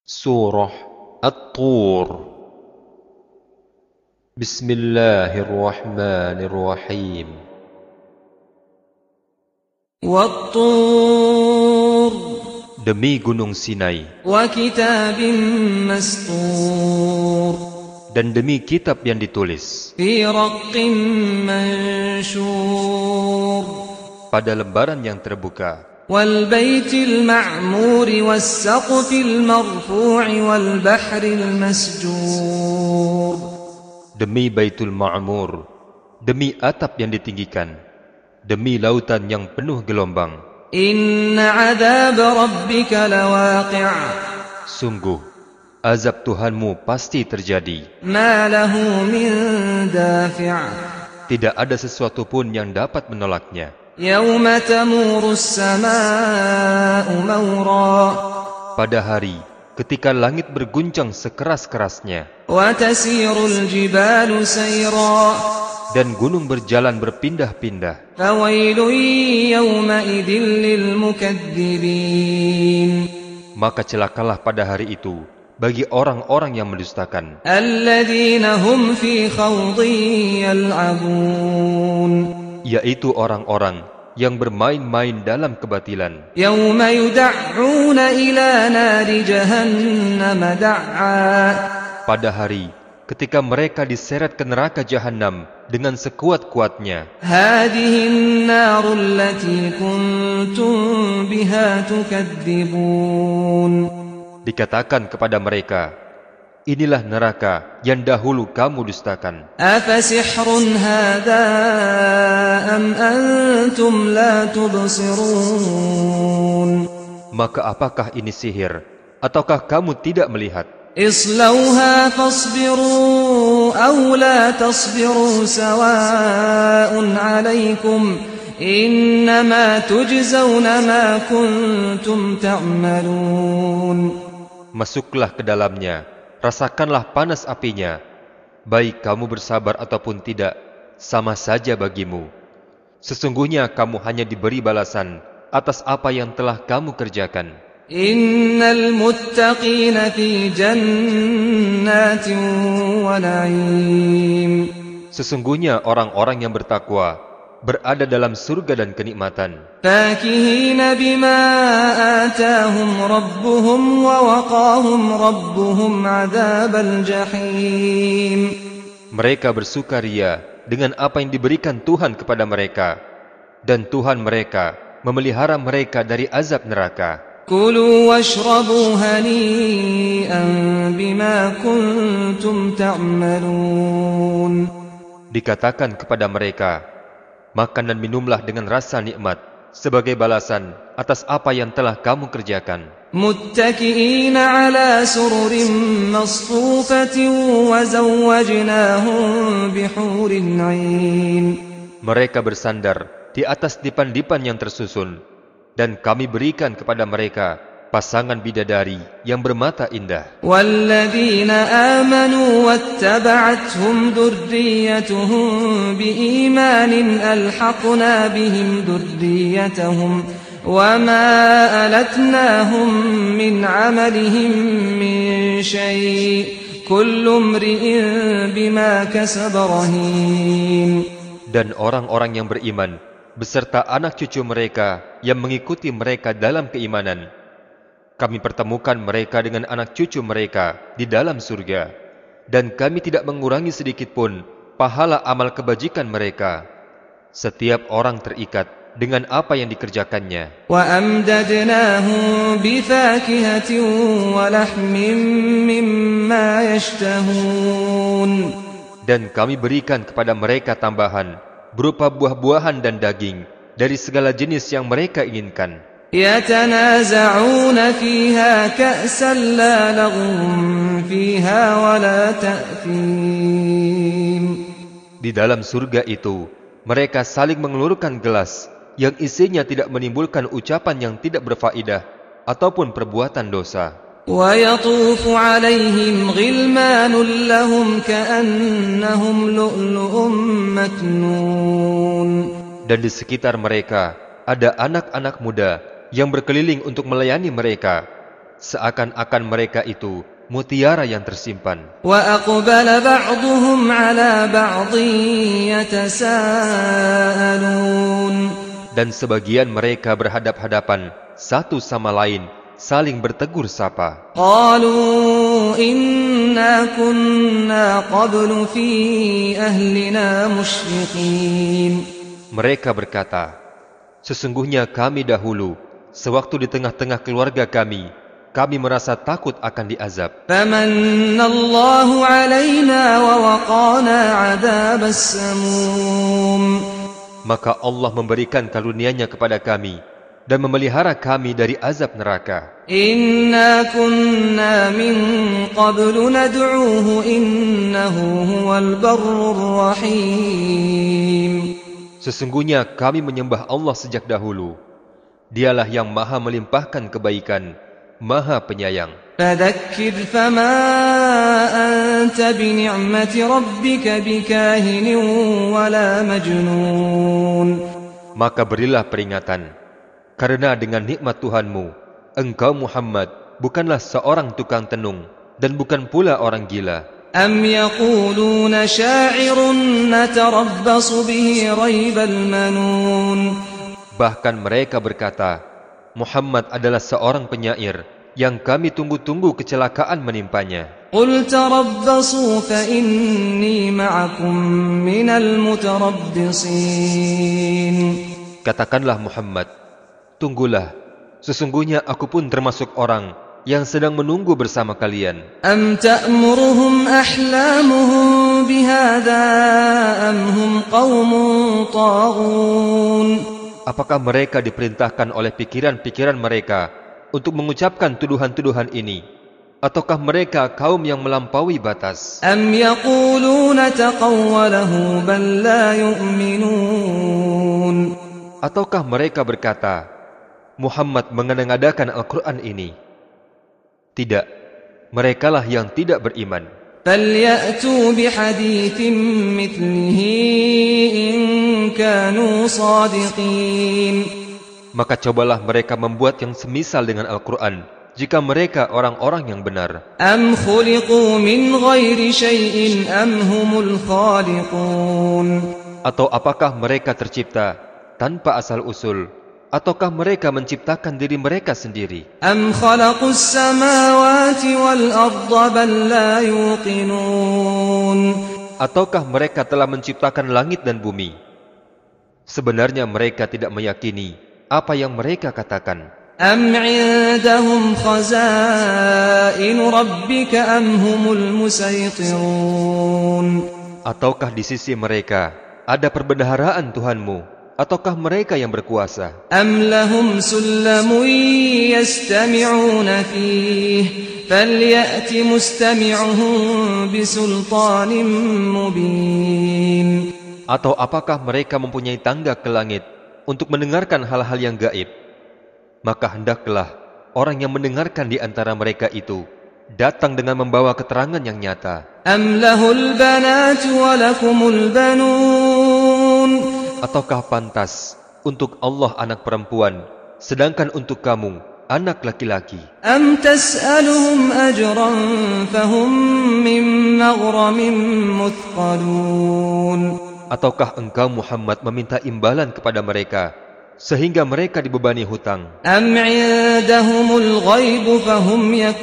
Surah At-Tur. Bismillahirrahmanirrahim. Wat-Tur, Demi Gunung Sinai, wa kitabim mastur, dan demi kitab yang ditulis fi raqqim manshur, pada lembaran yang terbuka, wal baitil ma'mur was saqfil marfu'i wal bahril masjur. demi Baitul Ma'mur, demi atap yang ditinggikan, demi lautan yang penuh gelombang. Inna 'adzab rabbika lawaqi', Sungguh, azab Tuhanmu pasti terjadi. ma lahu min dafi', Tidak ada sesuatu pun yang dapat menolaknya. yawma tamuru as-samaa'u mawra, Pada hari ketika langit berguncang sekeras-kerasnya, wa tasirul jibalu sayra, dan gunung berjalan berpindah-pindah, fawailun yawma'idin lil mukaththibin, maka celakalah pada hari itu bagi orang-orang yang mendustakan, alladhina hum fi khawdin yal'abun, yaitu orang-orang yang bermain-main dalam kebatilan. yawma yud'auna ila nari jahannam da'a, Pada hari ketika mereka diseret ke neraka Jahannam dengan sekuat-kuatnya, hadhihi an-naru allati kuntum biha tukadzibun, dikatakan kepada mereka, inilah neraka yang dahulu kamu dustakan. afasihrun hadha am antum la tubsirun, Maka apakah ini sihir, ataukah kamu tidak melihat? islauha fasbiru aw la tasbiru sawa'un 'alaykum innama tujzauna ma kuntum ta'malun. Masuklah ke dalamnya, rasakanlah panas apinya. Baik kamu bersabar ataupun tidak, sama saja bagimu. Sesungguhnya kamu hanya diberi balasan atas apa yang telah kamu kerjakan. Innal muttaqina fi jannatin wa na'im, Sesungguhnya orang-orang yang bertakwa berada dalam surga dan kenikmatan. fakihina bima atahum rabbuhum wa waqahum rabbuhum 'adzabal jahim. Mereka bersukaria dengan apa yang diberikan Tuhan kepada mereka, dan Tuhan mereka memelihara mereka dari azab neraka. Kulu washrabu hani'an bima kuntum ta'malun. Dikatakan kepada mereka, makan dan minumlah dengan rasa nikmat sebagai balasan atas apa yang telah kamu kerjakan. Muttaki'ina ala sururin masfufatin wa zawwajnahum bihurin 'ain. Mereka bersandar di atas dipan-dipan yang tersusun, dan kami berikan kepada mereka pasangan bidadari yang bermata indah. Walladzina amanu wattaba'athum dhurriyyatuhum biimanin alhaqna bihim dhurriyyatahum wama alatnahum min 'amalihim min syai' kullu imri'in bima kasaba rahin. Dan orang-orang yang beriman beserta anak cucu mereka yang mengikuti mereka dalam keimanan, kami pertemukan mereka dengan anak cucu mereka di dalam surga, dan kami tidak mengurangi sedikit pun pahala amal kebajikan mereka. Setiap orang terikat dengan apa yang dikerjakannya. Wa amdadnahum bifakihatin wa lahmin mimma yashtahun. Dan kami berikan kepada mereka tambahan berupa buah-buahan dan daging dari segala jenis yang mereka inginkan. Yatanaza'una fiha ka'san la laghun fiha wa la ta'thim. Di dalam surga itu, mereka saling mengelurkan gelas yang isinya tidak menimbulkan ucapan yang tidak berfaedah ataupun perbuatan dosa. Wa yatufu 'alaihim ghilmanun lahum ka'annahum lu'lu'un maknun. Dan di sekitar mereka ada anak-anak muda yang berkeliling untuk melayani mereka, seakan-akan mereka itu mutiara yang tersimpan. وأقبل بعضهم على بعض يتساءلون. Dan sebagian mereka berhadap-hadapan satu sama lain, saling bertegur sapa. قالوا إنا كنا قبل في أهلنا مشفقين. Mereka berkata, sesungguhnya kami dahulu, sewaktu di tengah-tengah keluarga kami merasa takut akan diazab. فمن الله علينا ووقانا عذاب السموم. Maka Allah memberikan karunia-Nya kepada kami dan memelihara kami dari azab neraka. إنا كنا من قبل ندعوه إنه هو البر الرحيم. Sesungguhnya kami menyembah Allah sejak dahulu. Dialah yang maha melimpahkan kebaikan, maha penyayang. فذكر فما أنت بنعمة ربك بكاهن ولا مجنون. Maka berilah peringatan, karena dengan nikmat Tuhanmu, engkau Muhammad bukanlah seorang tukang tenung dan bukan pula orang gila. أم يقولون شاعر نتربص به ريب المنون. Bahkan mereka berkata, Muhammad adalah seorang penyair yang kami tunggu-tunggu kecelakaan menimpanya. قل تربصوا فإني معكم من المتربصين. Katakanlah Muhammad, tunggulah, sesungguhnya aku pun termasuk orang yang sedang menunggu bersama kalian. أم تأمرهم أحلامهم بهذا أم هم قوم طاغون. Apakah mereka diperintahkan oleh pikiran-pikiran mereka untuk mengucapkan tuduhan-tuduhan ini? Ataukah mereka kaum yang melampaui batas? أم يقولون تقوله بل لا يؤمنون. Ataukah mereka berkata, Muhammad mengada-ngadakan Al-Quran ini? Tidak, merekalah yang tidak beriman. فليأتوا بحديث مثله إن كانوا صادقين. Maka cobalah mereka membuat yang semisal dengan Al-Quran, jika mereka orang-orang yang benar. أم خلقوا من غير شيء أم هم الخالقون. Atau apakah mereka tercipta tanpa asal-usul? Ataukah mereka menciptakan diri mereka sendiri? أم خلقوا السماوات والأرض بل لا يوقنون. Ataukah mereka telah menciptakan langit dan bumi? Sebenarnya mereka tidak meyakini apa yang mereka katakan. أم عندهم خزائن ربك أم هم المسيطرون. Ataukah di sisi mereka ada perbendaharaan Tuhanmu? Ataukah mereka yang berkuasa? أم لهم سلم يستمعون فيه فليأت مستمعهم بسلطان مبين. Atau apakah mereka mempunyai tangga ke langit untuk mendengarkan hal-hal yang gaib? Maka hendaklah orang yang mendengarkan di antara mereka itu datang dengan membawa keterangan yang nyata. أم له البنات ولكم البنون. Ataukah pantas untuk Allah anak perempuan, sedangkan untuk kamu anak laki-laki? أم تسألهم أجرا فهم من مغرم مثقلون. Ataukah engkau Muhammad meminta imbalan kepada mereka sehingga mereka dibebani hutang? أم عندهم الغيب فهم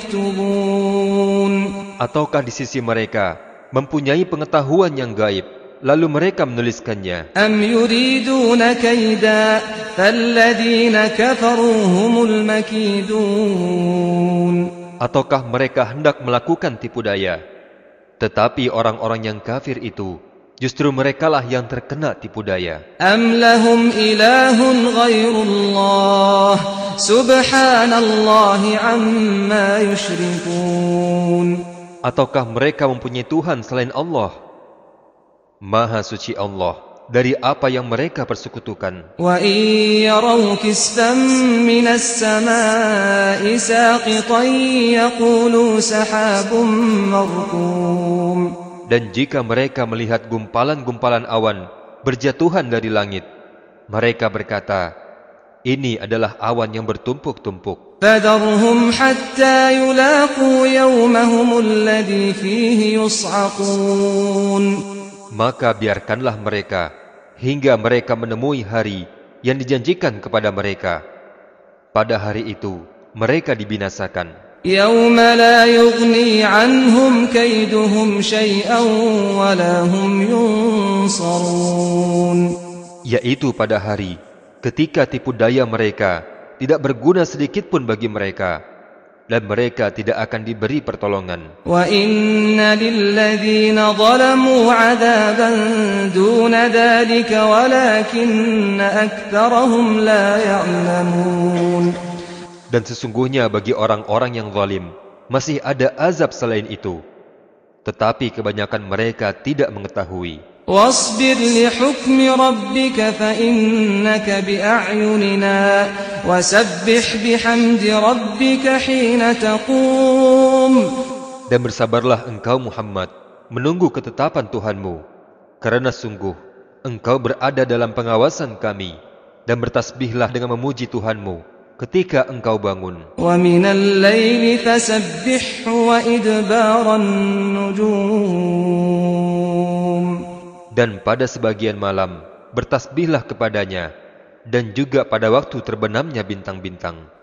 يكتبون. Ataukah di sisi mereka mempunyai pengetahuan yang gaib, lalu mereka menuliskannya? أم يريدون كيدا فالذين كفروا هم المكيدون. Ataukah mereka hendak melakukan tipu daya? Tetapi orang-orang yang kafir itu justru merekalah yang terkena tipu daya. أم لهم إله غير الله سبحان الله عما يشركون. Ataukah mereka mempunyai Tuhan selain Allah? Maha suci Allah dari apa yang mereka persekutukan. وإن يروا كسفا من السماء ساقطا يقولوا سحاب مركوم. Dan jika mereka melihat gumpalan-gumpalan awan berjatuhan dari langit, mereka berkata, ini adalah awan yang bertumpuk-tumpuk. فذرهم حتى يلاقوا يومهم الذي فيه يصعقون. Maka biarkanlah mereka hingga mereka menemui hari yang dijanjikan kepada mereka. Pada hari itu mereka dibinasakan. يوم لا يغني عنهم كيدهم شيئا ولا هم ينصرون. Yaitu pada hari ketika tipu daya mereka tidak berguna sedikit pun bagi mereka, dan mereka tidak akan diberi pertolongan. وَإِنَّ لِلَّذِينَ ظَلَمُوا عَذَابًا دُونَ ذَلِكَ وَلَكِنَّ أَكْثَرَهُمْ لَا يَعْلَمُونَ. Dan sesungguhnya bagi orang-orang yang zalim masih ada azab selain itu, tetapi kebanyakan mereka tidak mengetahui. وَاصْبِرْ لِحُكْمِ رَبِّكَ فَإِنَّكَ بِأَعْيُنِنَا وَسَبِّحْ بِحَمْدِ رَبِّكَ حِينَ تَقُومُ. Dan bersabarlah engkau Muhammad menunggu ketetapan Tuhanmu, karena sungguh engkau berada dalam pengawasan kami, dan bertasbihlah dengan memuji Tuhanmu ketika engkau bangun. وَمِنَ اللَّيْلِ فَسَبِّحْهُ وَإِدْبَارَ النُّجُومِ. Dan pada sebagian malam bertasbihlah kepadanya, dan juga pada waktu terbenamnya bintang-bintang.